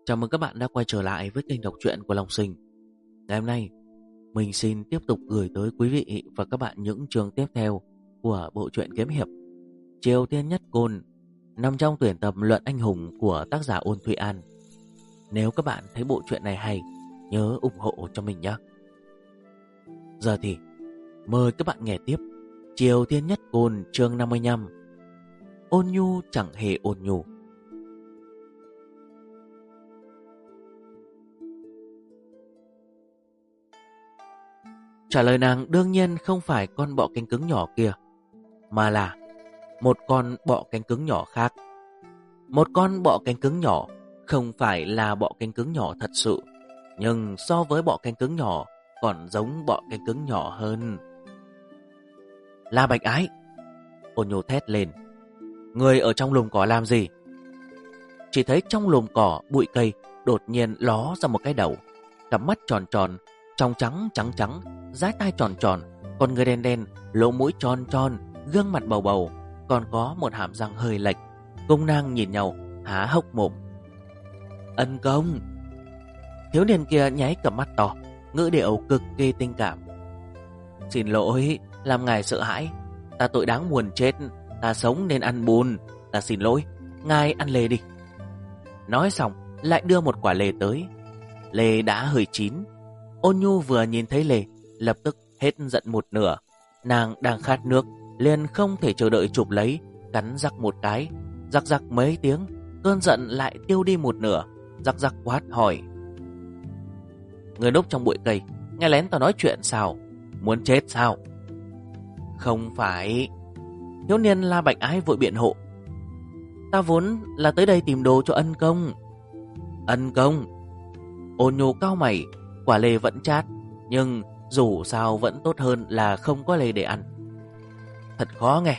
Chào mừng các bạn đã quay trở lại với kênh đọc truyện của Long Sinh. Ngày hôm nay, mình xin tiếp tục gửi tới quý vị và các bạn những chương tiếp theo của bộ truyện kiếm hiệp Triều Tiên Nhất Côn, nằm trong tuyển tập Luận Anh Hùng của tác giả Ôn Thụy An. Nếu các bạn thấy bộ truyện này hay, nhớ ủng hộ cho mình nhé. Giờ thì mời các bạn nghe tiếp Triều Tiên Nhất Côn chương 55. Ôn nhu chẳng hề ôn nhu. Trả lời nàng đương nhiên không phải con bọ cánh cứng nhỏ kia, mà là một con bọ cánh cứng nhỏ khác. Một con bọ cánh cứng nhỏ không phải là bọ cánh cứng nhỏ thật sự, nhưng so với bọ cánh cứng nhỏ còn giống bọ cánh cứng nhỏ hơn. La Bạch Ái! Ôn nhu thét lên. Người ở trong lùm cỏ làm gì? Chỉ thấy trong lùm cỏ bụi cây đột nhiên ló ra một cái đầu, cặp mắt tròn tròn, tròng trắng trắng trắng, dái tai tròn tròn, con người đen đen, lỗ mũi tròn tròn, gương mặt bầu bầu, còn có một hàm răng hơi lệch. Cùng nàng nhìn nhau há hốc mồm. Ân công! Thiếu niên kia nháy cặp mắt to, ngữ điệu cực kỳ tình cảm. Xin lỗi, làm ngài sợ hãi. Ta tội đáng buồn chết. Ta sống nên ăn bùn. Ta xin lỗi, ngài ăn lê đi. Nói xong lại đưa một quả lê tới. Lê đã hơi chín. Ôn nhu vừa nhìn thấy lê, lập tức hết giận một nửa. Nàng đang khát nước, liền không thể chờ đợi chụp lấy, cắn rắc một cái. Rắc rắc mấy tiếng, cơn giận lại tiêu đi một nửa. Rắc rắc quát hỏi. Người núp trong bụi cây, nghe lén tao nói chuyện sao? Muốn chết sao? Không phải. Thiếu niên La Bạch Ái vội biện hộ. Ta vốn là tới đây tìm đồ cho ân công. Ân công? Ôn nhu cau mày. Quả lê vẫn chát, nhưng dù sao vẫn tốt hơn là không có lê để ăn. Thật khó nghe.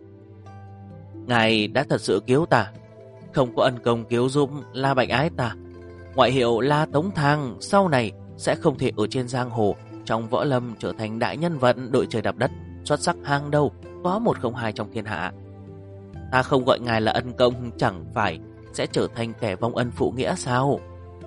Ngài đã thật sự cứu ta, không có ân công cứu giúp La Bạch Ái ta, ngoại hiệu La Tống Thang sau này sẽ không thể ở trên giang hồ trong võ lâm trở thành đại nhân vật đội trời đạp đất xuất sắc hàng đầu có 102 trong thiên hạ. Ta không gọi ngài là ân công, chẳng phải sẽ trở thành kẻ vong ân phụ nghĩa sao?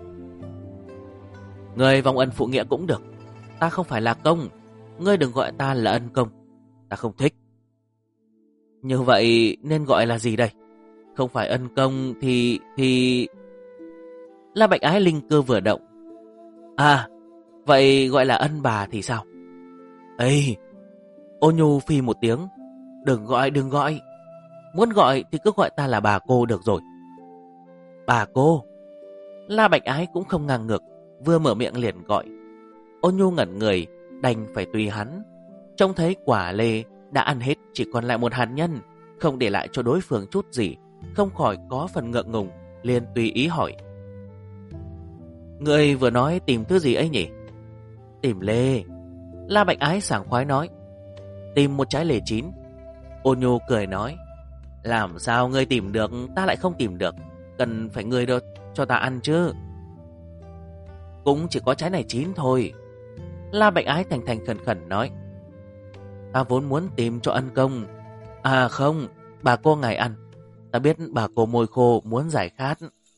Người vong ân phụ nghĩa cũng được, ta không phải là công. Ngươi đừng gọi ta là ân công, ta không thích. Như vậy nên gọi là gì đây? Không phải ân công thì... La Bạch Ái linh cơ vừa động. À, vậy gọi là ân bà thì sao? Ê! Ô nhu phi một tiếng. Đừng gọi. Muốn gọi thì cứ gọi ta là bà cô được rồi. Bà cô? La Bạch Ái cũng không ngang ngược, vừa mở miệng liền gọi. Ô nhu ngẩn người, đành phải tùy hắn. Trông thấy quả lê đã ăn hết, chỉ còn lại một hạt nhân, không để lại cho đối phương chút gì, không khỏi có phần ngượng ngùng, liền tùy ý hỏi. Người vừa nói tìm thứ gì ấy nhỉ? Tìm lê. La Bạch Ái sảng khoái nói. Tìm một trái lê chín. Ôn nhu cười nói. Làm sao ngươi tìm được, ta lại không tìm được? Cần phải ngươi đâu cho ta ăn chứ. Cũng chỉ có trái này chín thôi. La Bạch Ái thành thành khẩn khẩn nói. Ta vốn muốn tìm cho ân công. À không, bà cô ngài ăn. Ta biết bà cô môi khô muốn giải khát.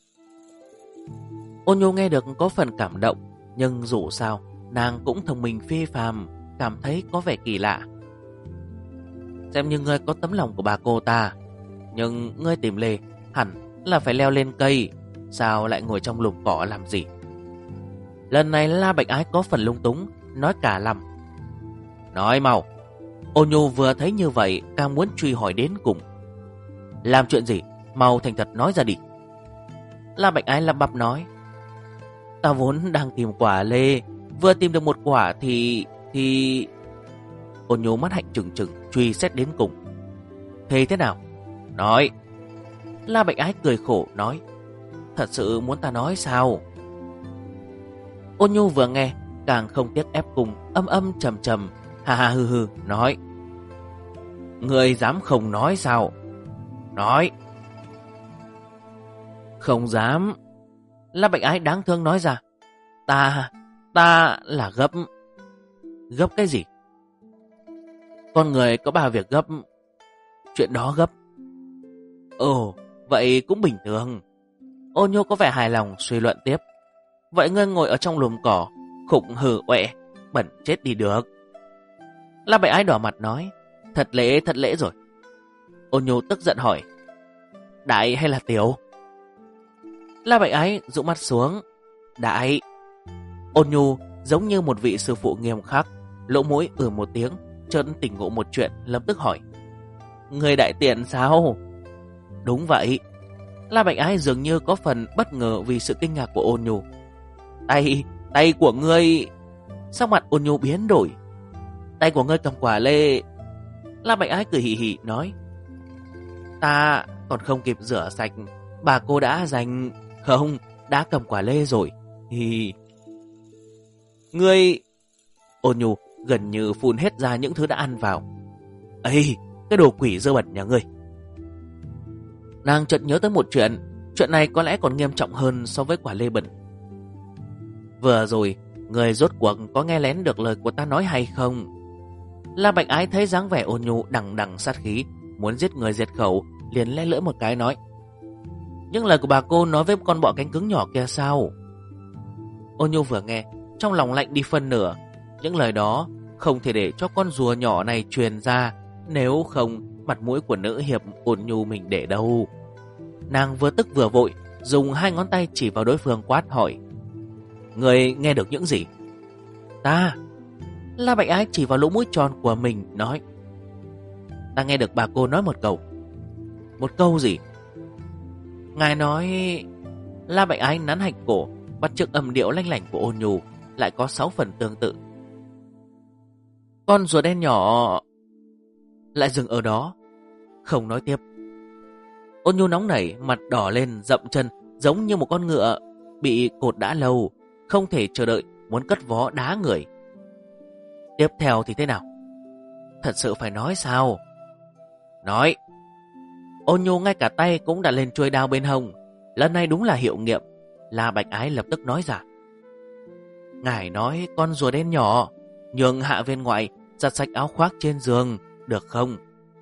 Ôn nhu nghe được có phần cảm động, nhưng dù sao nàng cũng thông minh phi phàm, cảm thấy có vẻ kỳ lạ. Xem như ngươi có tấm lòng của bà cô ta, nhưng ngươi tìm lê hẳn là phải leo lên cây, sao lại ngồi trong lùm cỏ làm gì? Lần này La Bạch Ái có phần lung túng, nói cả lăm. Nói mau. Ôn nhu vừa thấy như vậy càng muốn truy hỏi đến cùng. Làm chuyện gì? Mau thành thật nói ra đi. La Bạch Ái lắp bắp nói. Ta vốn đang tìm quả lê, vừa tìm được một quả thì... Ôn nhu mắt hạnh trừng trừng truy xét đến cùng. Thế nào? Nói. La Bạch Ái cười khổ nói. Thật sự muốn ta nói sao? Ôn nhu vừa nghe càng không tiếc ép cùng, âm âm trầm trầm, ha ha hư hư nói. Người dám không nói sao? Nói. Không dám. La Bạch Ái đáng thương nói ra. Ta là gấp. Gấp cái gì? Con người có 3 việc gấp. Chuyện đó gấp. Ồ, vậy cũng bình thường. Ô Nhu có vẻ hài lòng suy luận tiếp. Vậy ngươi ngồi ở trong lùm cỏ, khủng hử uệ, bẩn chết đi được. La Bạch Ái đỏ mặt nói, thật lễ rồi. Ô Nhu tức giận hỏi, đại hay là tiểu? La Bạch Ái dụ mắt xuống, đại. Ô Nhu giống như một vị sư phụ nghiêm khắc, lỗ mũi một tiếng, chợt tỉnh ngộ một chuyện, lập tức hỏi, người đại tiện sao? Đúng vậy. La Bạch Ái dường như có phần bất ngờ vì sự kinh ngạc của Ô Nhu. Tay của ngươi. Sắc mặt Ô Nhu biến đổi. Tay của ngươi cầm quả lê. La Bạch Ái cười hì hì nói, ta còn không kịp rửa sạch, bà cô đã giành. Không, đã cầm quả lê rồi. Hì. Ngươi. Ô Nhu gần như phun hết ra những thứ đã ăn vào. Ây, cái đồ quỷ dơ bẩn nhà ngươi. Nàng chợt nhớ tới một chuyện. Chuyện này có lẽ còn nghiêm trọng hơn so với quả lê bẩn. Vừa rồi, người rốt cuộc có nghe lén được lời của ta nói hay không? La Bạch Ái thấy dáng vẻ Ô Nhu đằng đằng sát khí, muốn giết người diệt khẩu, liền le lưỡi một cái nói, những lời của bà cô nói với con bọ cánh cứng nhỏ kia sao? Ô Nhu vừa nghe, trong lòng lạnh đi phân nửa. Những lời đó không thể để cho con rùa nhỏ này truyền ra, nếu không mặt mũi của nữ hiệp Ôn Nhu mình để đâu. Nàng vừa tức vừa vội, dùng hai ngón tay chỉ vào đối phương quát hỏi, người nghe được những gì? Ta. La Bạch Ái chỉ vào lỗ mũi tròn của mình nói, ta nghe được bà cô nói một câu. Một câu gì? Ngài nói... La Bạch Ái nắn hạch cổ, bắt chước âm điệu lanh lảnh của Ôn Nhu, lại có 6 phần tương tự. Con rùa đen nhỏ... Lại dừng ở đó, không nói tiếp. Ôn Nhu nóng nảy, mặt đỏ lên, dậm chân, giống như một con ngựa bị cột đã lâu, không thể chờ đợi, muốn cất vó đá người. Tiếp theo thì thế nào? Thật sự phải nói sao? Nói. Ôn Nhu ngay cả tay cũng đã lên chuôi đao bên hông. Lần này đúng là hiệu nghiệm. La Bạch Ái lập tức nói ra, ngài nói con rùa đen nhỏ nhường hạ viên ngoại giặt sạch áo khoác trên giường, được không?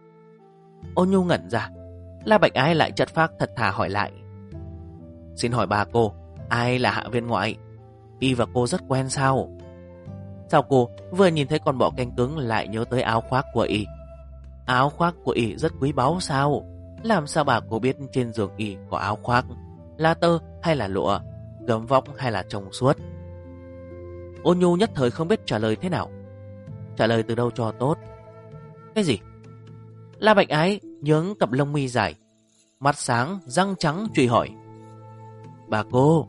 Ôn Nhu ngẩn ra. La Bạch Ái lại chất phác thật thà hỏi lại, xin hỏi bà cô, ai là hạ viên ngoại? Y và cô rất quen sao? Sao cô vừa nhìn thấy con bọ cánh cứng lại nhớ tới áo khoác của Y? Áo khoác của Y rất quý báu sao? Làm sao bà cô biết trên giường Y có áo khoác? Là tơ hay là lụa? Gấm vóc hay là trong suốt? Ôn Nhu nhất thời không biết trả lời thế nào. Trả lời từ đâu cho tốt? Cái gì? La Bạch Ái nhướng cặp lông mi dài, mắt sáng, răng trắng truy hỏi, bà cô.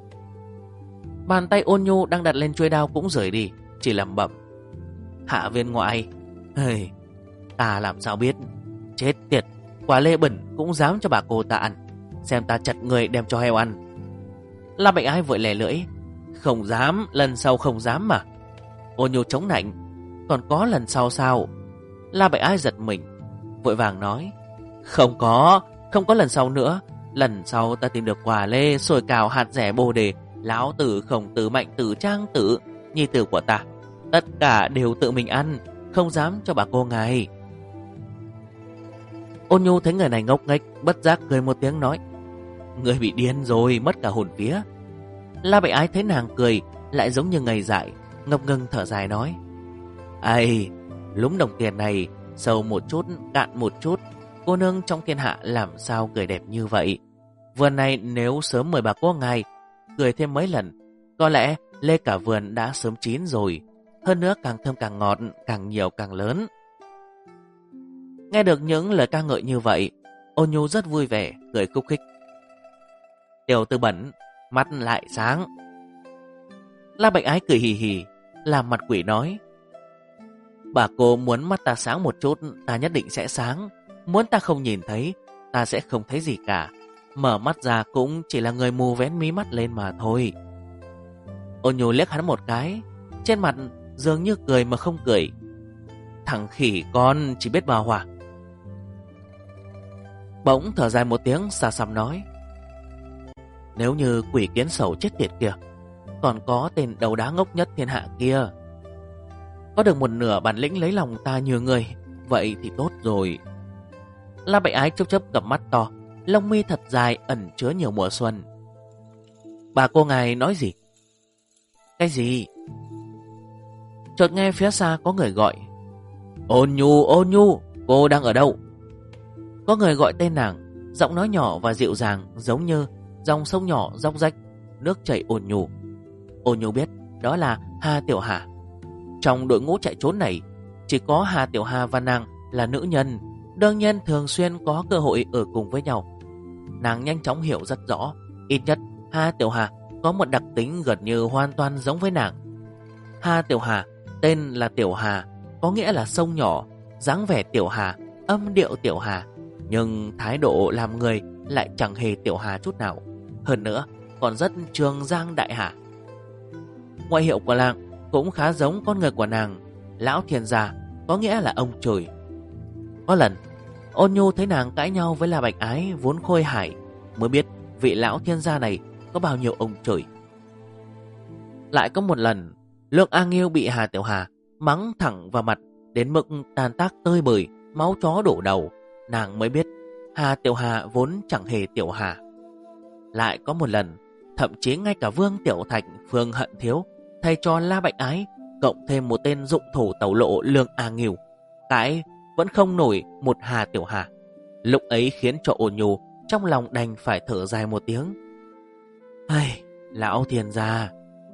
Bàn tay Ôn Nhu đang đặt lên chuôi đao cũng rời đi, chỉ lẩm bẩm, hạ viên ngoại. Hey, ta làm sao biết? Chết tiệt, quả lê bẩn cũng dám cho bà cô ta ăn, xem ta chặt người đem cho heo ăn. La Bạch Ái vội lè lưỡi, không dám, lần sau không dám mà. Ôn Nhu chống nạnh, còn có lần sau sao? La Bạch Ái giật mình, vội vàng nói, không có lần sau nữa. Lần sau ta tìm được quả lê, sồi cào, hạt rẻ, bồ đề, lão tử, khổng tử, mạnh tử, trang tử, nhi tử của ta, tất cả đều tự mình ăn, không dám cho bà cô ngài. Ôn Nhu thấy người này ngốc nghếch, bất giác cười một tiếng nói, người bị điên rồi, mất cả hồn vía. La Bạch Ái thấy nàng cười, lại giống như ngây dại, ngập ngừng thở dài nói, ai, lúm đồng tiền này sâu một chút, cạn một chút, cô nương trong thiên hạ làm sao cười đẹp như vậy. Vườn này nếu sớm mời bà cô ngài cười thêm mấy lần, có lẽ lê cả vườn đã sớm chín rồi. Hơn nữa càng thơm càng ngọt, càng nhiều càng lớn. Nghe được những lời ca ngợi như vậy, Ôn Nhu rất vui vẻ, cười khúc khích. Tiểu tư bẩn, mắt lại sáng. La Bạch Ái cười hì hì, làm mặt quỷ nói, bà cô muốn mắt ta sáng một chút, ta nhất định sẽ sáng. Muốn ta không nhìn thấy, ta sẽ không thấy gì cả. Mở mắt ra cũng chỉ là người mù vén mí mắt lên mà thôi. Ôn Nhu liếc hắn một cái, trên mặt dường như cười mà không cười. Thằng khỉ con chỉ biết bào hỏa. Bỗng thở dài một tiếng, xa xăm nói, nếu như quỷ kiến sầu chết tiệt kia, còn có tên đầu đá ngốc nhất thiên hạ kia, có được một nửa bản lĩnh lấy lòng ta như người, vậy thì tốt rồi. La Bạch Ái chớp chớp cặp mắt to, lông mi thật dài ẩn chứa nhiều mùa xuân. Bà cô ngài nói gì? Cái gì? Chợt nghe phía xa có người gọi. Ôn nhu, cô đang ở đâu? Có người gọi tên nàng, giọng nói nhỏ và dịu dàng giống như dòng sông nhỏ róc rách, nước chảy ôn nhu. Ôn nhu biết đó là Hà Tiểu Hà. Trong đội ngũ chạy trốn này, chỉ có Hà Tiểu Hà và nàng là nữ nhân, đương nhiên thường xuyên có cơ hội ở cùng với nhau. Nàng nhanh chóng hiểu rất rõ, ít nhất Hà Tiểu Hà có một đặc tính gần như hoàn toàn giống với nàng. Hà Tiểu Hà, tên là Tiểu Hà, có nghĩa là sông nhỏ, dáng vẻ Tiểu Hà, âm điệu Tiểu Hà, nhưng thái độ làm người lại chẳng hề Tiểu Hà chút nào. Hơn nữa, còn rất Trường Giang Đại Hà. Ngoại hiệu của nàng cũng khá giống con người của nàng, Lão Thiên Gia, có nghĩa là ông trời. Có lần, Ôn Nhu thấy nàng cãi nhau với La Bạch Ái vốn khôi hài, mới biết vị Lão Thiên Gia này có bao nhiêu ông trời. Lại có một lần, Lương A Nghiêu bị Hà Tiểu Hà mắng thẳng vào mặt đến mức tàn tác tơi bời, máu chó đổ đầu. Nàng mới biết Hà Tiểu Hà vốn chẳng hề Tiểu Hà. Lại có một lần, thậm chí ngay cả Vương Tiểu Thạch, Phương Hận Thiếu, thầy trò La Bạch Ái, cộng thêm một tên dụng thủ tẩu lộ Lương A Nghiêu, cái vẫn không nổi một Hà Tiểu Hà. Lúc ấy khiến cho Ôn Nhu trong lòng đành phải thở dài một tiếng. Ai, Lão Thiên Gia.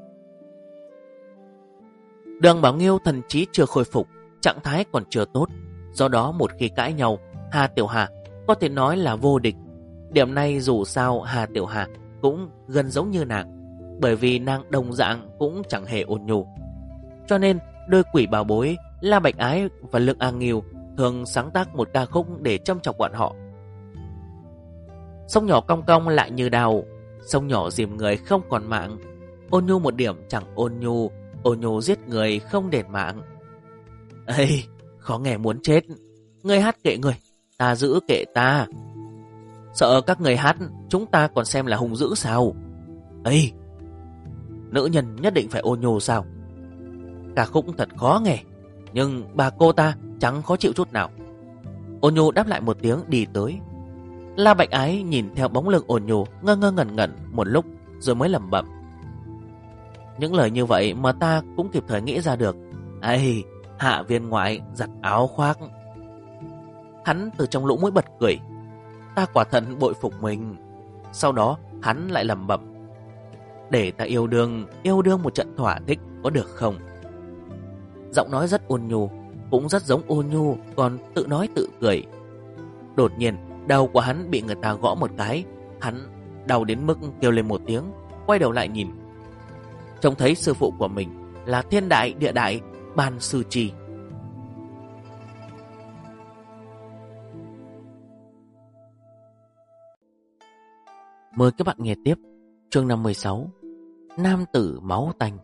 Đường Bảo Nghiêu thần trí chưa khôi phục, trạng thái còn chưa tốt, do đó một khi cãi nhau, Hà Tiểu Hà có thể nói là vô địch. Điểm này dù sao Hà Tiểu Hà cũng gần giống như nàng, bởi vì nàng đồng dạng cũng chẳng hề ôn nhu. Cho nên đôi quỷ bảo bối La Bạch Ái và Lương A Nghiêu thường sáng tác một ca khúc để châm chọc bọn họ. Sông nhỏ cong cong lại như đào, sông nhỏ dìm người không còn mạng. Ôn nhu một điểm chẳng ôn nhu giết người không đền mạng. Ê, khó nghe muốn chết. Người hát kệ người, ta giữ kệ ta. Sợ các người hát chúng ta còn xem là hung dữ sao? Ê, nữ nhân nhất định phải ôn nhu sao? Ca khúc thật khó nghe, nhưng bà cô ta chẳng khó chịu chút nào. Ôn nhu đáp lại một tiếng đi tới. La Bạch Ái nhìn theo bóng lưng ôn nhu, ngơ ngơ ngẩn ngẩn một lúc rồi mới lẩm bẩm. Những lời như vậy mà ta cũng kịp thời nghĩ ra được. Ây, Hạ viên ngoại giặt áo khoác. Hắn từ trong lỗ mũi bật cười. Ta quả thật bội phục mình. Sau đó hắn lại lẩm bẩm. Để ta yêu đương một trận thỏa thích có được không? Giọng nói rất ôn nhu, cũng rất giống ôn nhu, còn tự nói tự cười. Đột nhiên đầu của hắn bị người ta gõ một cái. Hắn đau đến mức kêu lên một tiếng, quay đầu lại nhìn, trông thấy sư phụ của mình là thiên đại địa đại Ban Sư Trì. Mời các bạn nghe tiếp chương 56, Nam tử máu tanh.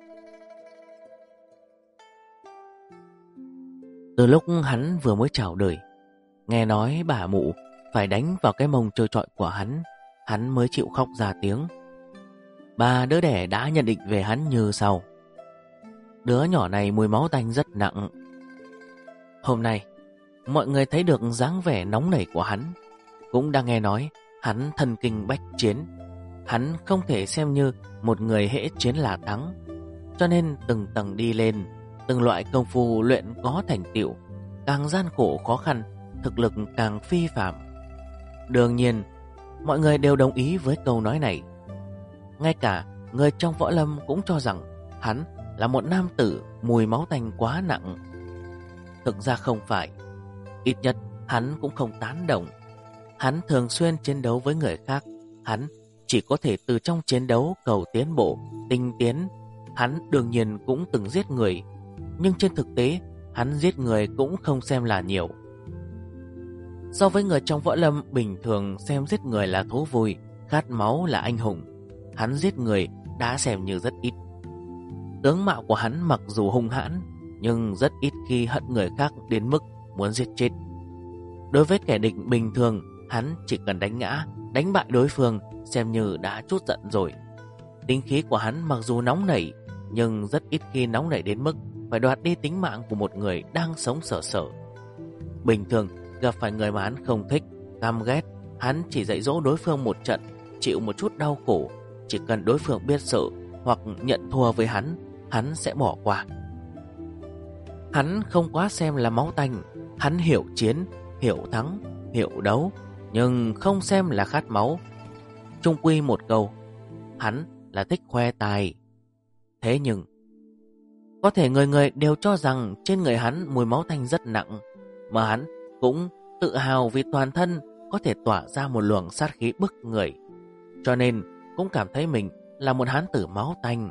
Từ lúc hắn vừa mới chào đời, nghe nói bà mụ phải đánh vào cái mông trơ trọi của hắn mới chịu khóc ra tiếng. Bà đứa đẻ đã nhận định về hắn như sau. Đứa nhỏ này mùi máu tanh rất nặng. Hôm nay mọi người thấy được dáng vẻ nóng nảy của hắn, cũng đang nghe nói hắn thần kinh bách chiến. Hắn không thể xem như một người hễ chiến là thắng, cho nên từng tầng đi lên, từng loại công phu luyện có thành tựu, càng gian khổ khó khăn, thực lực càng phi phàm. Đương nhiên mọi người đều đồng ý với câu nói này. Ngay cả người trong võ lâm cũng cho rằng hắn là một nam tử mùi máu tanh quá nặng. Thực ra không phải, ít nhất hắn cũng không tán đồng. Hắn thường xuyên chiến đấu với người khác, hắn chỉ có thể từ trong chiến đấu cầu tiến bộ, tinh tiến. Hắn đương nhiên cũng từng giết người, nhưng trên thực tế hắn giết người cũng không xem là nhiều. So với người trong võ lâm bình thường xem giết người là thú vui, khát máu là anh hùng, hắn giết người đã xem như rất ít. Tướng mạo của hắn mặc dù hung hãn, nhưng rất ít khi hận người khác đến mức muốn giết chết. Đối với kẻ địch bình thường, hắn chỉ cần đánh ngã, đánh bại đối phương xem như đã trút giận rồi. Tính khí của hắn mặc dù nóng nảy, nhưng rất ít khi nóng nảy đến mức phải đoạt đi tính mạng của một người đang sống sở sở. Bình thường gặp phải người mà hắn không thích, căm ghét, hắn chỉ dạy dỗ đối phương một trận, chịu một chút đau khổ, chỉ cần đối phương biết sự hoặc nhận thua với hắn sẽ bỏ qua. Hắn không quá xem là máu tanh, hắn hiểu chiến, hiểu thắng, hiểu đấu, nhưng không xem là khát máu. Chung quy một câu, hắn là thích khoe tài. Thế nhưng, có thể người người đều cho rằng trên người hắn mùi máu tanh rất nặng, mà hắn cũng tự hào vì toàn thân có thể tỏa ra một luồng sát khí bức người, cho nên cũng cảm thấy mình là một hán tử máu tanh.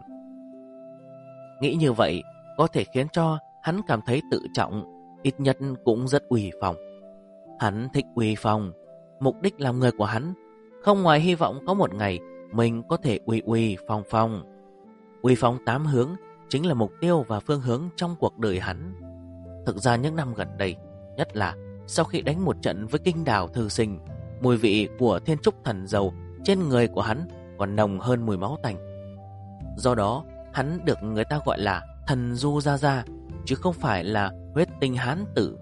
Nghĩ như vậy có thể khiến cho hắn cảm thấy tự trọng, ít nhất cũng rất uy phong. Hắn thích uy phong, mục đích làm người của hắn không ngoài hy vọng có một ngày mình có thể uy phong phong. Uy phong tám hướng chính là mục tiêu và phương hướng trong cuộc đời hắn. Thực ra những năm gần đây, nhất là sau khi đánh một trận với Kinh Đào Thư Sinh, mùi vị của thiên trúc thần dầu trên người của hắn còn nồng hơn mùi máu tanh. Do đó, hắn được người ta gọi là thần du gia gia, chứ không phải là huyết tinh hán tử.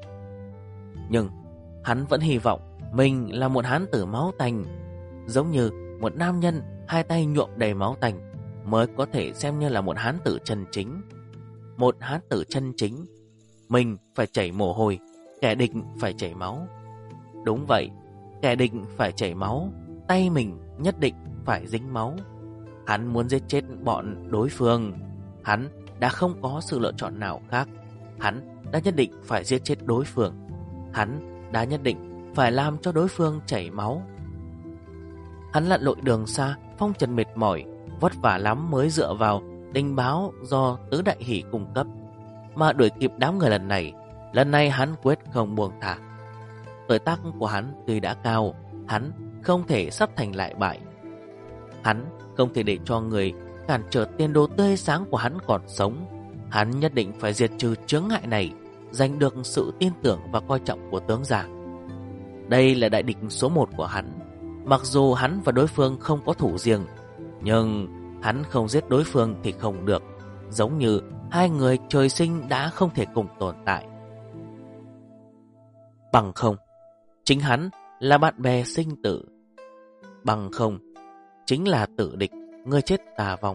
Nhưng hắn vẫn hy vọng mình là một hán tử máu tanh, giống như một nam nhân hai tay nhuộm đầy máu tanh mới có thể xem như là một hán tử chân chính. Một hán tử chân chính, mình phải chảy mồ hôi, kẻ địch phải chảy máu. Đúng vậy, kẻ địch phải chảy máu, tay mình nhất định phải dính máu. Hắn muốn giết chết bọn đối phương, hắn đã không có sự lựa chọn nào khác. Hắn đã nhất định phải giết chết đối phương, hắn đã nhất định phải làm cho đối phương chảy máu. Hắn lặn lội đường xa, phong trần mệt mỏi, vất vả lắm mới dựa vào tình báo do Tứ Đại Hỷ cung cấp mà đuổi kịp đám người lần này hắn quyết không buông thả. Tuổi tác của hắn tuy đã cao, hắn không thể sắp thành lại bại. Hắn không thể để cho người cản trở tiền đồ tươi sáng của hắn còn sống. Hắn nhất định phải diệt trừ chướng ngại này, giành được sự tin tưởng và coi trọng của tướng giả. Đây là đại địch số 1 của hắn. Mặc dù hắn và đối phương không có thủ riêng, nhưng hắn không giết đối phương thì không được, giống như hai người trời sinh đã không thể cùng tồn tại. Bằng không, chính hắn là bạn bè sinh tử. Bằng không, chính là tử địch, người chết tà vong.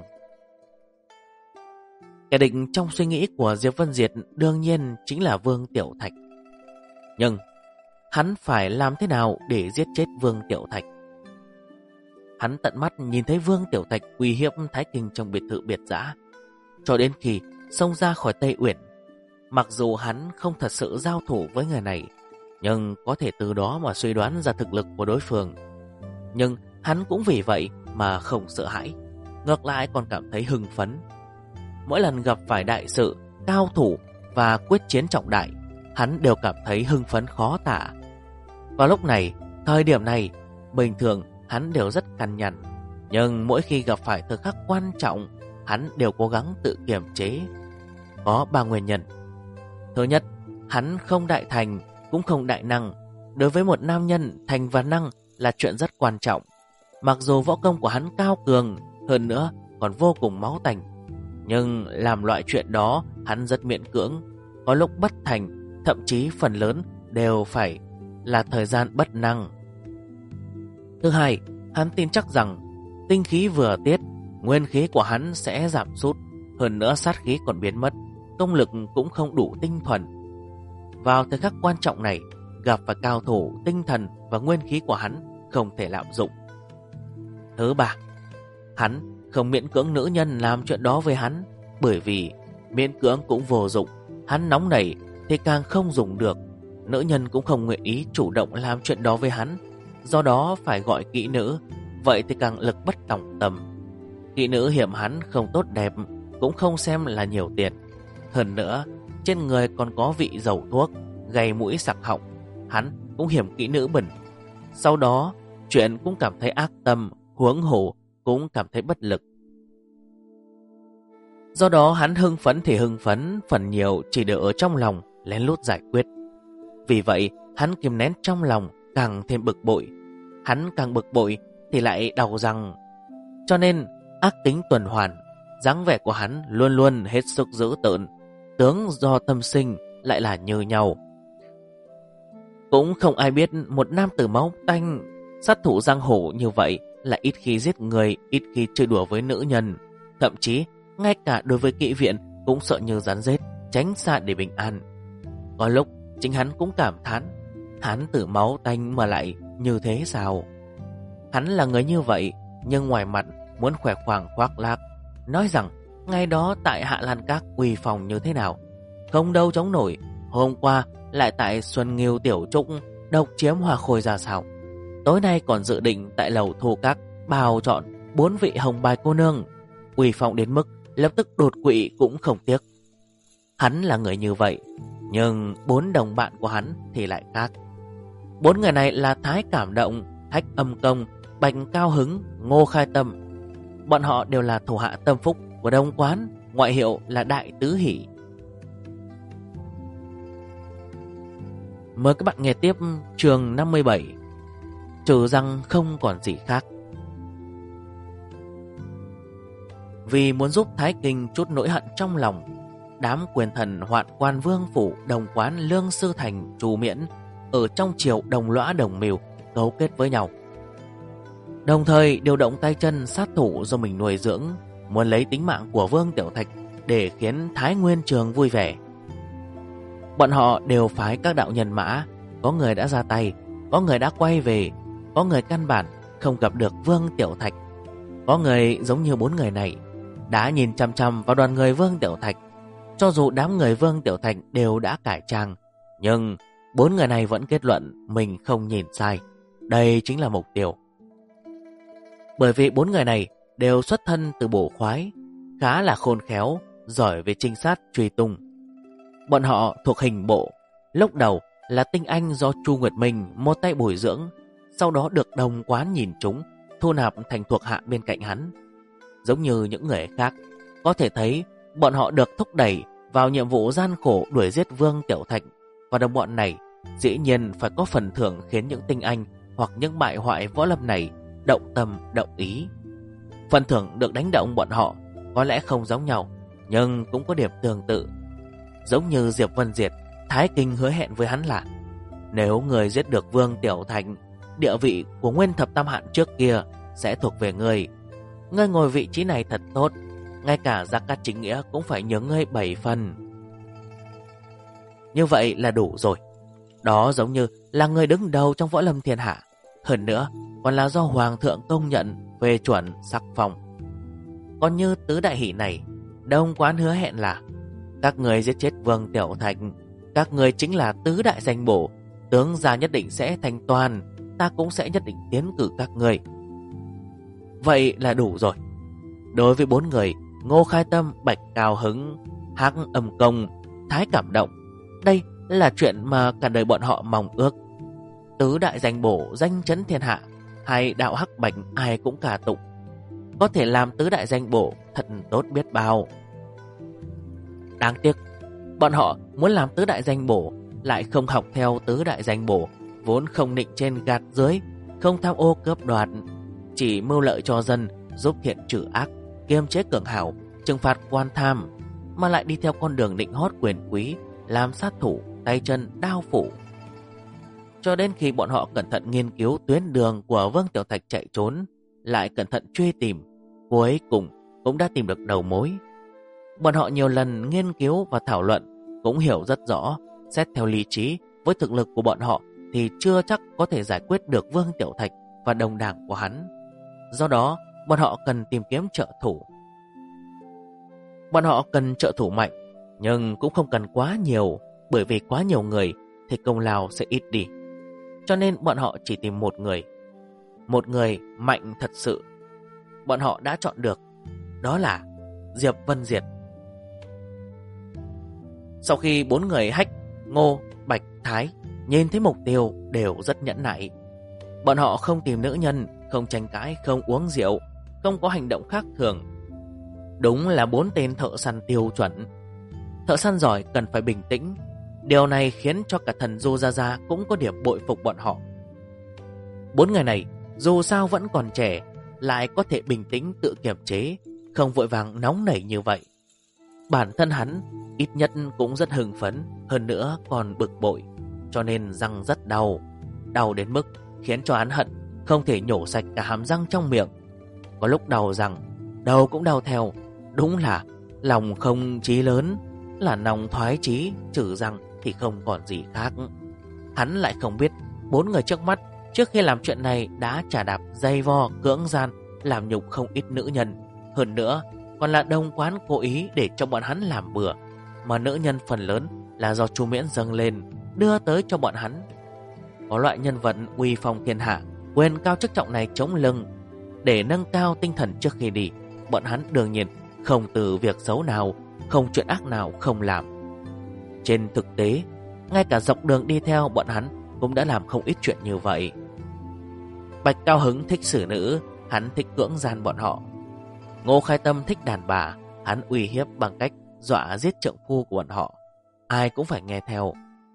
Kẻ địch trong suy nghĩ của Diệp Vân Diệt đương nhiên chính là Vương Tiểu Thạch. Nhưng hắn phải làm thế nào để giết chết Vương Tiểu Thạch? Hắn tận mắt nhìn thấy Vương Tiểu Thạch uy hiếp Thái Kinh trong biệt thự biệt dã, cho đến khi xông ra khỏi Tây Uyển. Mặc dù hắn không thật sự giao thủ với người này, nhưng có thể từ đó mà suy đoán ra thực lực của đối phương. Nhưng hắn cũng vì vậy mà không sợ hãi, ngược lại còn cảm thấy hưng phấn. Mỗi lần gặp phải đại sự, cao thủ và quyết chiến trọng đại, hắn đều cảm thấy hưng phấn khó tả. Vào lúc này, thời điểm này, bình thường hắn đều rất cằn nhằn, nhưng mỗi khi gặp phải thời khắc quan trọng, hắn đều cố gắng tự kiềm chế. Có 3 nguyên nhân. Thứ nhất, hắn không đại thành, cũng không đại năng. Đối với một nam nhân, thành và năng là chuyện rất quan trọng. Mặc dù võ công của hắn cao cường, hơn nữa còn vô cùng máu tanh, nhưng làm loại chuyện đó hắn rất miễn cưỡng. Có lúc bất thành, thậm chí phần lớn đều phải là thời gian bất năng. Thứ hai, hắn tin chắc rằng tinh khí vừa tiết, nguyên khí của hắn sẽ giảm sút, hơn nữa sát khí còn biến mất, công lực cũng không đủ tinh thuần. Vào thời khắc quan trọng này, gặp phải cao thủ, tinh thần và nguyên khí của hắn không thể lạm dụng. Thứ ba, hắn không miễn cưỡng nữ nhân làm chuyện đó với hắn, bởi vì miễn cưỡng cũng vô dụng. Hắn nóng nảy thì càng không dùng được. Nữ nhân cũng không nguyện ý chủ động làm chuyện đó với hắn, do đó phải gọi kỹ nữ. Vậy thì càng lực bất tòng tâm. Kỹ nữ hiểm hắn không tốt đẹp, cũng không xem là nhiều tiền. Hơn nữa, trên người còn có vị dầu thuốc gây mũi sặc họng, hắn cũng hiểm kỹ nữ bẩn. Sau đó, chuyện cũng cảm thấy ác tâm, huống hồ cũng cảm thấy bất lực. Do đó hắn hưng phấn thì hưng phấn, phần nhiều chỉ đều ở trong lòng lén lút giải quyết. Vì vậy hắn kìm nén trong lòng, càng thêm bực bội. Hắn càng bực bội thì lại đau răng. Cho nên ác tính tuần hoàn, dáng vẻ của hắn luôn luôn hết sức dữ tợn. Tướng do tâm sinh lại là như nhau. Cũng không ai biết một nam tử máu tanh, sát thủ giang hồ như vậy là ít khi giết người, ít khi chơi đùa với nữ nhân. Thậm chí, ngay cả đối với kỵ viện cũng sợ như rắn rết, tránh xa để bình an. Có lúc, chính hắn cũng cảm thán, hắn từ máu tanh mà lại như thế sao? Hắn là người như vậy, nhưng ngoài mặt muốn khỏe khoang khoác lác, nói rằng ngày đó tại Hạ Lan Các uy phong như thế nào, không đâu chống nổi. Hôm qua lại tại Xuân Nghiêu Tiểu Trúc độc chiếm Hoa Khôi ra sao. Tối nay còn dự định tại lầu Thu Các bào chọn 4 vị hồng bài cô nương, uy phong đến mức lập tức đột quỵ cũng không tiếc. Hắn là người như vậy, nhưng 4 đồng bạn của hắn thì lại khác. 4 người này là Thái Cảm Động, Hách Âm Công, Bạch Cao Hứng, Ngô Khai Tâm. Bọn họ đều là thủ hạ tâm phúc của Đông Quán, ngoại hiệu là Đại Tứ Hỷ. Mời các bạn nghe tiếp chương 57. Trừ rằng không còn gì khác. Vì muốn giúp Thái Kinh chút nỗi hận trong lòng, đám quyền thần Hoạn Quan Vương Phủ, Đồng Quán, Lương Sư Thành, Trù Miễn ở trong triều đồng lõa đồng mưu cấu kết với nhau, đồng thời điều động tay chân sát thủ do mình nuôi dưỡng, muốn lấy tính mạng của Vương Tiểu Thạch để khiến Thái Nguyên Trường vui vẻ. Bọn họ đều phái các đạo nhân mã, có người đã ra tay, có người đã quay về, có người căn bản không gặp được Vương Tiểu Thạch, có người giống như 4 người này đã nhìn chăm chăm vào đoàn người Vương Tiểu Thạch. Cho dù đám người Vương Tiểu Thạch đều đã cải trang, nhưng 4 người này vẫn kết luận mình không nhìn sai. Đây chính là mục tiêu. Bởi vì 4 người này đều xuất thân từ bộ khoái, khá là khôn khéo, giỏi về trinh sát truy tung. Bọn họ thuộc hình bộ, lúc đầu là tinh anh do Chu Nguyệt Minh một tay bồi dưỡng, sau đó được Đồng Quán nhìn trúng, thu nạp thành thuộc hạ bên cạnh hắn. Giống như những người khác, có thể thấy bọn họ được thúc đẩy vào nhiệm vụ gian khổ đuổi giết Vương Tiểu Thạch, và đồng bọn này dĩ nhiên phải có phần thưởng khiến những tinh anh hoặc những bại hoại võ lâm này động tâm động ý. Phần thưởng được đánh động bọn họ có lẽ không giống nhau, nhưng cũng có điểm tương tự. Giống như Diệp Vân Diệt, Thái Kinh hứa hẹn với hắn là nếu người giết được Vương Tiểu Thạch, địa vị của Nguyên Thập Tam Hạn trước kia sẽ thuộc về ngươi. Ngươi ngồi vị trí này thật tốt, ngay cả Gia Cát Chính Nghĩa cũng phải nhớ ngươi 7 phần. Như vậy là đủ rồi. Đó giống như là người đứng đầu trong võ lâm thiên hạ, hơn nữa còn là do Hoàng thượng công nhận về chuẩn sắc phong. Còn như tứ đại hỷ này, Đông Quán hứa hẹn là các người giết chết Vương Tiểu Thạch, các người chính là tứ đại danh bổ, tướng gia nhất định sẽ thành toàn, ta cũng sẽ nhất định tiến cử các người. Vậy là đủ rồi. Đối với 4 người Ngô Khai Tâm, Bạch Cao Hứng, Hắc Âm Công, Thái Cảm Động, đây là chuyện mà cả đời bọn họ mong ước. Tứ đại danh bổ danh chấn thiên hạ, hay đạo hắc bạch ai cũng cả tụng. Có thể làm tứ đại danh bổ thật tốt biết bao. Đáng tiếc, bọn họ muốn làm tứ đại danh bổ lại không học theo tứ đại danh bổ, vốn không nịnh trên gạt dưới, không tham ô cướp đoạt, chỉ mưu lợi cho dân, giúp thiện trừ ác, kiềm chế cường hảo, trừng phạt quan tham, mà lại đi theo con đường định hót quyền quý, làm sát thủ, tay chân đao phủ. Cho đến khi bọn họ cẩn thận nghiên cứu tuyến đường của Vương Tiểu Thạch chạy trốn, lại cẩn thận truy tìm, cuối cùng cũng đã tìm được đầu mối. Bọn họ nhiều lần nghiên cứu và thảo luận, cũng hiểu rất rõ, xét theo lý trí, với thực lực của bọn họ thì chưa chắc có thể giải quyết được Vương Tiểu Thạch và đồng đảng của hắn. Do đó, bọn họ cần tìm kiếm trợ thủ. Bọn họ cần trợ thủ mạnh, nhưng cũng không cần quá nhiều, bởi vì quá nhiều người thì công lao sẽ ít đi. Cho nên bọn họ chỉ tìm một người mạnh thật sự. Bọn họ đã chọn được, đó là Diệp Vân Diệt. Sau khi 4 người Hách, Ngô, Bạch, Thái nhìn thấy mục tiêu đều rất nhẫn nại. Bọn họ không tìm nữ nhân, không tranh cãi, không uống rượu, không có hành động khác thường. Đúng là 4 tên thợ săn tiêu chuẩn. Thợ săn giỏi cần phải bình tĩnh. Điều này khiến cho cả thần Du Gia Gia cũng có điểm bội phục bọn họ. 4 người này dù sao vẫn còn trẻ, lại có thể bình tĩnh tự kiềm chế, không vội vàng nóng nảy như vậy. Bản thân hắn ít nhất cũng rất hưng phấn, hơn nữa còn bực bội, cho nên răng rất đau. Đau đến mức khiến cho hắn hận không thể nhổ sạch cả hàm răng trong miệng. Có lúc đau răng, đầu cũng đau theo. Đúng là lòng không chí lớn, là nòng thoái chí, trừ răng thì không còn gì khác. Hắn lại không biết 4 người trước mắt trước khi làm chuyện này đã chà đạp dây vo cưỡng gian, làm nhục không ít nữ nhân. Hơn nữa còn là đồng quán cố ý để cho bọn hắn làm bừa, mà nữ nhân phần lớn là do Chu Miễn dâng lên đưa tới cho bọn hắn. Có loại nhân vật uy phong thiên hạ, quyền cao chức trọng này chống lưng để nâng cao tinh thần trước khi đi, bọn hắn đương nhiên không từ việc xấu nào, không chuyện ác nào không làm. Trên thực tế, ngay cả dọc đường đi theo bọn hắn cũng đã làm không ít chuyện như vậy. Bạch Cao Hứng thích xử nữ, hắn thích cưỡng gian bọn họ. Ngô Khai Tâm thích đàn bà, hắn uy hiếp bằng cách dọa giết trượng phu của bọn họ. Ai cũng phải nghe theo.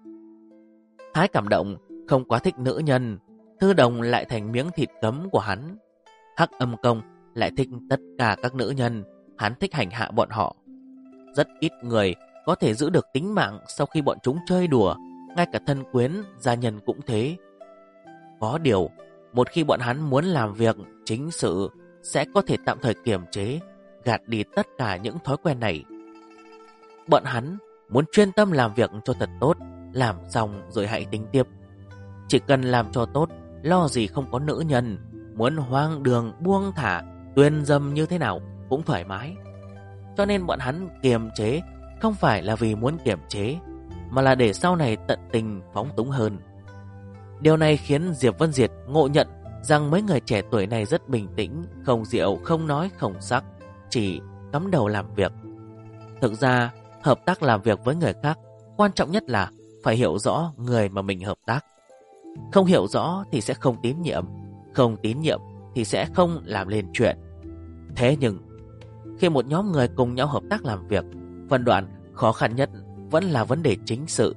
Thái Cảm Động không quá thích nữ nhân, Thư Đồng lại thành miếng thịt cấm của hắn. Hắc Âm Công lại thích tất cả các nữ nhân, hắn thích hành hạ bọn họ. Rất ít người có thể giữ được tính mạng sau khi bọn chúng chơi đùa, ngay cả thân quyến, gia nhân cũng thế. Có điều, một khi bọn hắn muốn làm việc chính sự, sẽ có thể tạm thời kiềm chế, gạt đi tất cả những thói quen này. Bọn hắn muốn chuyên tâm làm việc cho thật tốt, làm xong rồi hãy tính tiếp. Chỉ cần làm cho tốt, lo gì không có nữ nhân, muốn hoang đường buông thả, tuyên dâm như thế nào cũng thoải mái. Cho nên bọn hắn kiềm chế không phải là vì muốn kiềm chế, mà là để sau này tận tình phóng túng hơn. Điều này khiến Diệp Vân Diệt ngộ nhận rằng mấy người trẻ tuổi này rất bình tĩnh, không rượu, không nói, không sắc, chỉ cắm đầu làm việc. Thực ra, hợp tác làm việc với người khác, quan trọng nhất là phải hiểu rõ người mà mình hợp tác. Không hiểu rõ thì sẽ không tín nhiệm, không tín nhiệm thì sẽ không làm lên chuyện. Thế nhưng, khi một nhóm người cùng nhau hợp tác làm việc, phân đoạn khó khăn nhất vẫn là vấn đề chính sự.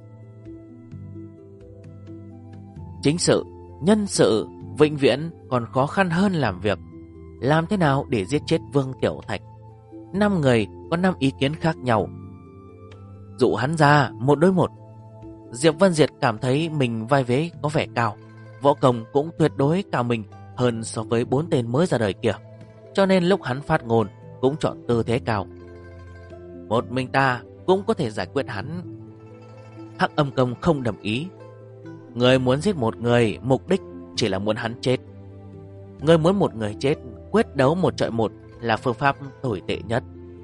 Chính sự, nhân sự, vĩnh viễn còn khó khăn hơn làm việc. Làm thế nào để giết chết Vương Tiểu Thạch? 5 người có 5 ý kiến khác nhau. Dụ hắn ra 1 đối 1. Diệp Vân Diệt cảm thấy mình vai vế có vẻ cao, võ công cũng tuyệt đối cao mình hơn so với 4 tên mới ra đời kia, cho nên lúc hắn phát ngôn cũng chọn tư thế cao. Một mình ta cũng có thể giải quyết hắn. Hắc Âm Công không đồng ý. Người muốn giết một người, mục đích chỉ là muốn hắn chết. Người muốn một người chết, quyết đấu 1 chọi 1 là phương pháp tồi tệ nhất.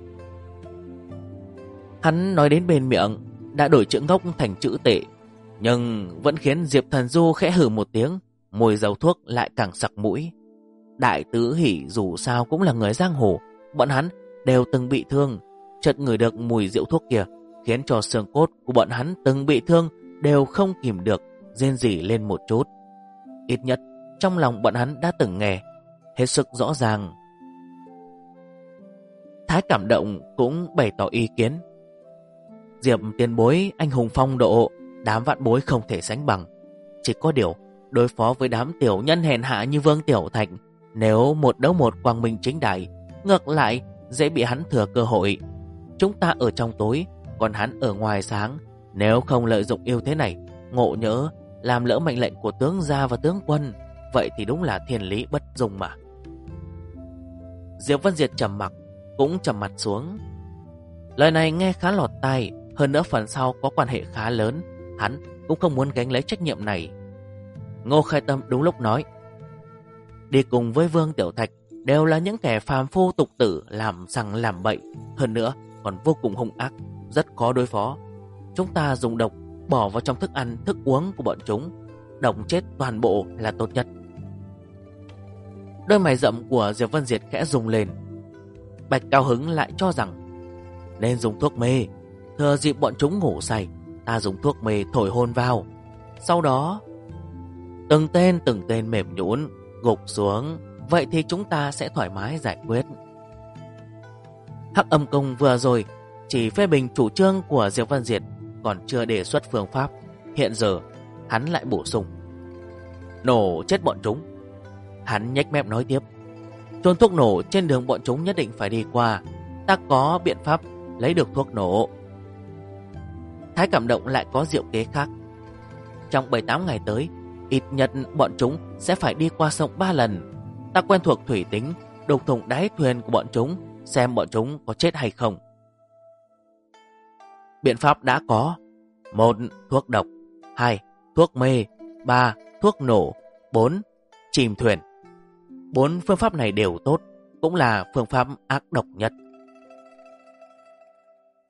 Hắn nói đến bên miệng đã đổi chữ ngốc thành chữ tệ, nhưng vẫn khiến Diệp Thần Du khẽ hừ một tiếng, mùi dầu thuốc lại càng sặc mũi. Đại Tứ Hỷ dù sao cũng là người giang hồ, bọn hắn đều từng bị thương, chợt ngửi được mùi rượu thuốc kia, khiến cho xương cốt của bọn hắn từng bị thương đều không kìm được rên rỉ lên một chút. Ít nhất trong lòng bọn hắn đã từng nghe hết sức rõ ràng. Thái Cảm Động cũng bày tỏ ý kiến. Diệp tiền bối anh hùng phong độ, đám vạn bối không thể sánh bằng. Chỉ có điều đối phó với đám tiểu nhân hèn hạ như Vương Tiểu Thạch, nếu 1 đấu 1 quang minh chính đại, ngược lại dễ bị hắn thừa cơ hội. Chúng ta ở trong tối, còn hắn ở ngoài sáng. Nếu không lợi dụng ưu thế này, ngộ nhỡ làm lỡ mệnh lệnh của tướng gia và tướng quân, vậy thì đúng là thiên lý bất dung mà. Diệp Vân Diệt trầm mặc, cũng trầm mặt xuống. Lời này nghe khá lọt tai, hơn nữa phần sau có quan hệ khá lớn, hắn cũng không muốn gánh lấy trách nhiệm này. Ngô Khai Tâm đúng lúc nói, đi cùng với Vương Tiểu Thạch đều là những kẻ phàm phu tục tử, làm sằng làm bậy, hơn nữa còn vô cùng hung ác, rất khó đối phó. Chúng ta dùng độc bỏ vào trong thức ăn, thức uống của bọn chúng, độc chết toàn bộ là tốt nhất. Đôi mày rậm của Diệp Vân Diệt khẽ rung lên. Bạch Cao Hứng lại cho rằng nên dùng thuốc mê, thừa dịp bọn chúng ngủ say, ta dùng thuốc mê thổi hôn vào. Sau đó từng tên mềm nhũn gục xuống, vậy thì chúng ta sẽ thoải mái giải quyết. Hắc Âm Công vừa rồi chỉ phê bình chủ trương của Diệp Vân Diệt, còn chưa đề xuất phương pháp. Hiện giờ hắn lại bổ sung, nổ chết bọn chúng. Hắn nhếch mép nói tiếp, chôn thuốc nổ trên đường bọn chúng nhất định phải đi qua, ta có biện pháp lấy được thuốc nổ. Thái Cảm Động lại có diệu kế khác. Trong 7-8 ngày tới, ít nhất bọn chúng sẽ phải đi qua sông 3 lần. Ta quen thuộc thủy tính, đục thủng đáy thuyền của bọn chúng, xem bọn chúng có chết hay không. Biện pháp đã có: 1. Thuốc độc, 2. Thuốc mê, 3. Thuốc nổ, 4. Chìm thuyền. 4 phương pháp này đều tốt, cũng là phương pháp ác độc nhất.